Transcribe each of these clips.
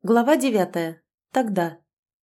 Глава 9. Тогда.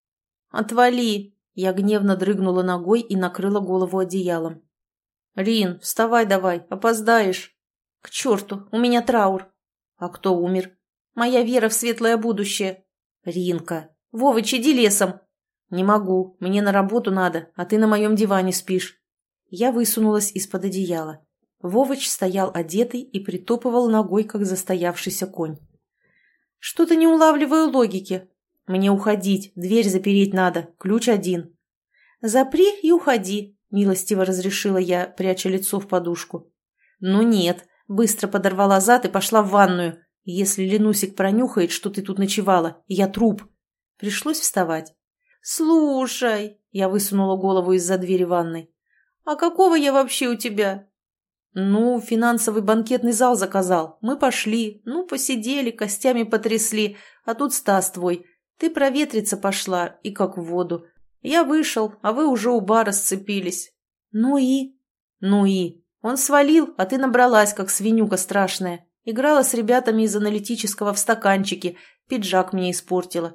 «Отвали!» Я гневно дрыгнула ногой и накрыла голову одеялом. «Рин, вставай давай, опоздаешь!» «К черту, у меня траур!» «А кто умер?» «Моя вера в светлое будущее!» «Ринка! Вовыч, иди лесом!» «Не могу, мне на работу надо, а ты на моем диване спишь!» Я высунулась из-под одеяла. Вовыч стоял одетый и притопывал ногой, как застоявшийся конь. «Что-то не улавливаю логики. Мне уходить, дверь запереть надо, ключ один». «Запри и уходи», — милостиво разрешила я, пряча лицо в подушку. «Ну нет», — быстро подорвала зад и пошла в ванную. «Если Ленусик пронюхает, что ты тут ночевала, я труп». Пришлось вставать. «Слушай», — я высунула голову из-за двери ванной, «а какого я вообще у тебя?» «Ну, финансовый банкетный зал заказал. Мы пошли. Ну, посидели, костями потрясли. А тут Стас твой. Ты проветриться пошла, и как в воду. Я вышел, а вы уже у бара сцепились». «Ну и?» «Ну и? Он свалил, а ты набралась, как свинюка страшная. Играла с ребятами из аналитического в стаканчике. Пиджак мне испортила».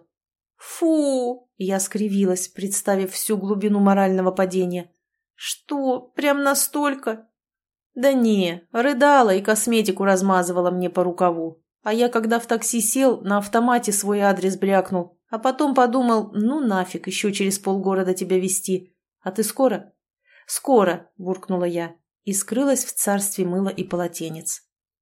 «Фу!» – я скривилась, представив всю глубину морального падения. «Что, прям настолько?» «Да не, рыдала и косметику размазывала мне по рукаву. А я, когда в такси сел, на автомате свой адрес брякнул, а потом подумал, ну нафиг, еще через полгорода тебя везти. А ты скоро?» «Скоро», – буркнула я и скрылась в царстве мыла и полотенец.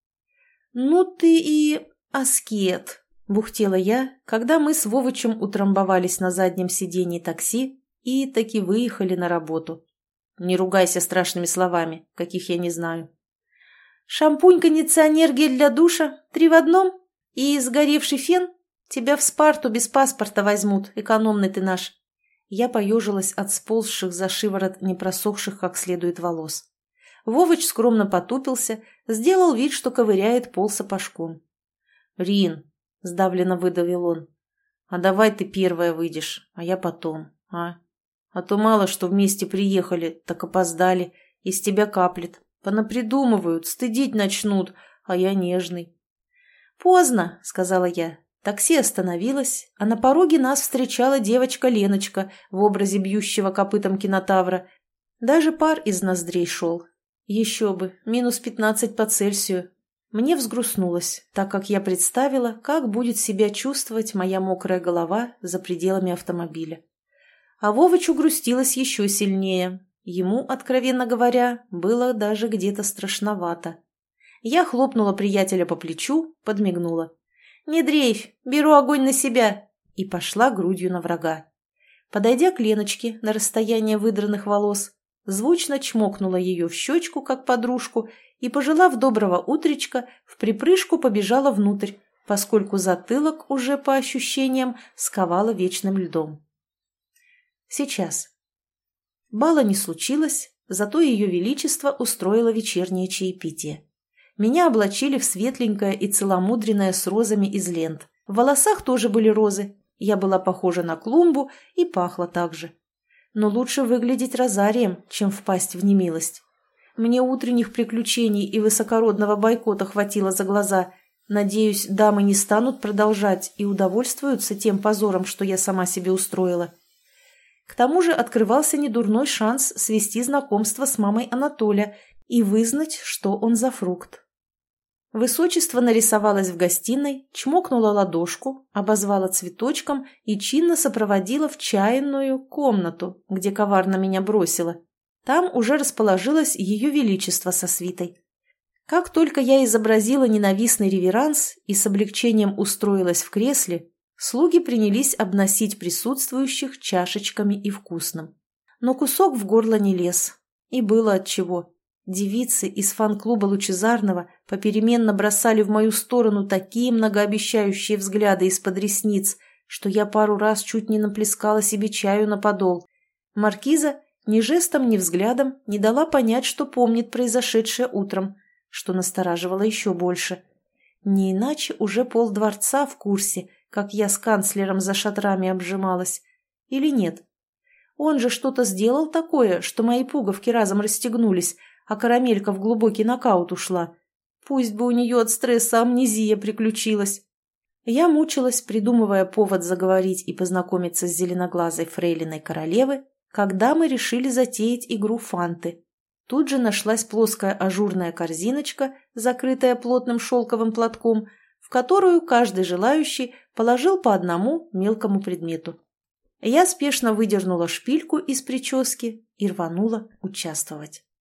«Ну ты и аскет», – бухтела я, когда мы с Вовычем утрамбовались на заднем сиденье такси и таки выехали на работу. Не ругайся страшными словами, каких я не знаю. «Шампунь, кондиционер, гель для душа, 3 в одном? И сгоревший фен? Тебя в Спарту без паспорта возьмут, экономный ты наш». Я поежилась от сползших за шиворот непросохших как следует волос. Вовыч скромно потупился, сделал вид, что ковыряет пол сапожком. «Рин», — сдавленно выдавил он, — «а давай ты первая выйдешь, а я потом, а? А то мало что вместе приехали, так опоздали, из тебя каплет. Понапридумывают, стыдить начнут, а я нежный». «Поздно», — сказала я. Такси остановилось, а на пороге нас встречала девочка Леночка в образе бьющего копытом кинотавра. Даже пар из ноздрей шел. Еще бы, минус 15 по Цельсию. Мне взгрустнулось, так как я представила, как будет себя чувствовать моя мокрая голова за пределами автомобиля. А Вовычу грустилось еще сильнее. Ему, откровенно говоря, было даже где-то страшновато. Я хлопнула приятеля по плечу, подмигнула. «Не дрейфь, беру огонь на себя!» И пошла грудью на врага. Подойдя к Леночке на расстояние выдранных волос, звучно чмокнула ее в щечку, как подружку, и, пожелав доброго утречка, в припрыжку побежала внутрь, поскольку затылок уже, по ощущениям, сковало вечным льдом. Сейчас. Бала не случилось, зато ее величество устроило вечернее чаепитие. Меня облачили в светленькое и целомудренное с розами из лент. В волосах тоже были розы. Я была похожа на клумбу и пахла так же. Но лучше выглядеть розарием, чем впасть в немилость. Мне утренних приключений и высокородного бойкота хватило за глаза. Надеюсь, дамы не станут продолжать и удовольствуются тем позором, что я сама себе устроила. К тому же открывался недурной шанс свести знакомство с мамой Анатолия и вызнать, что он за фрукт. Высочество нарисовалось в гостиной, чмокнула ладошку, обозвала цветочком и чинно сопроводила в чайную комнату, где коварно меня бросила. Там уже расположилось ее величество со свитой. Как только я изобразила ненавистный реверанс и с облегчением устроилась в кресле, слуги принялись обносить присутствующих чашечками и вкусным. Но кусок в горло не лез. И было отчего. Девицы из фан-клуба Лучезарного попеременно бросали в мою сторону такие многообещающие взгляды из-под ресниц, что я пару раз чуть не наплескала себе чаю на подол. Маркиза ни жестом, ни взглядом не дала понять, что помнит произошедшее утром, что настораживало еще больше. Не иначе уже полдворца в курсе, как я с канцлером за шатрами обжималась. Или нет? Он же что-то сделал такое, что мои пуговки разом расстегнулись, а карамелька в глубокий нокаут ушла. Пусть бы у нее от стресса амнезия приключилась. Я мучилась, придумывая повод заговорить и познакомиться с зеленоглазой фрейлиной королевы, когда мы решили затеять игру фанты. Тут же нашлась плоская ажурная корзиночка, закрытая плотным шелковым платком, в которую каждый желающий положил по одному мелкому предмету. Я спешно выдернула шпильку из прически и рванула участвовать.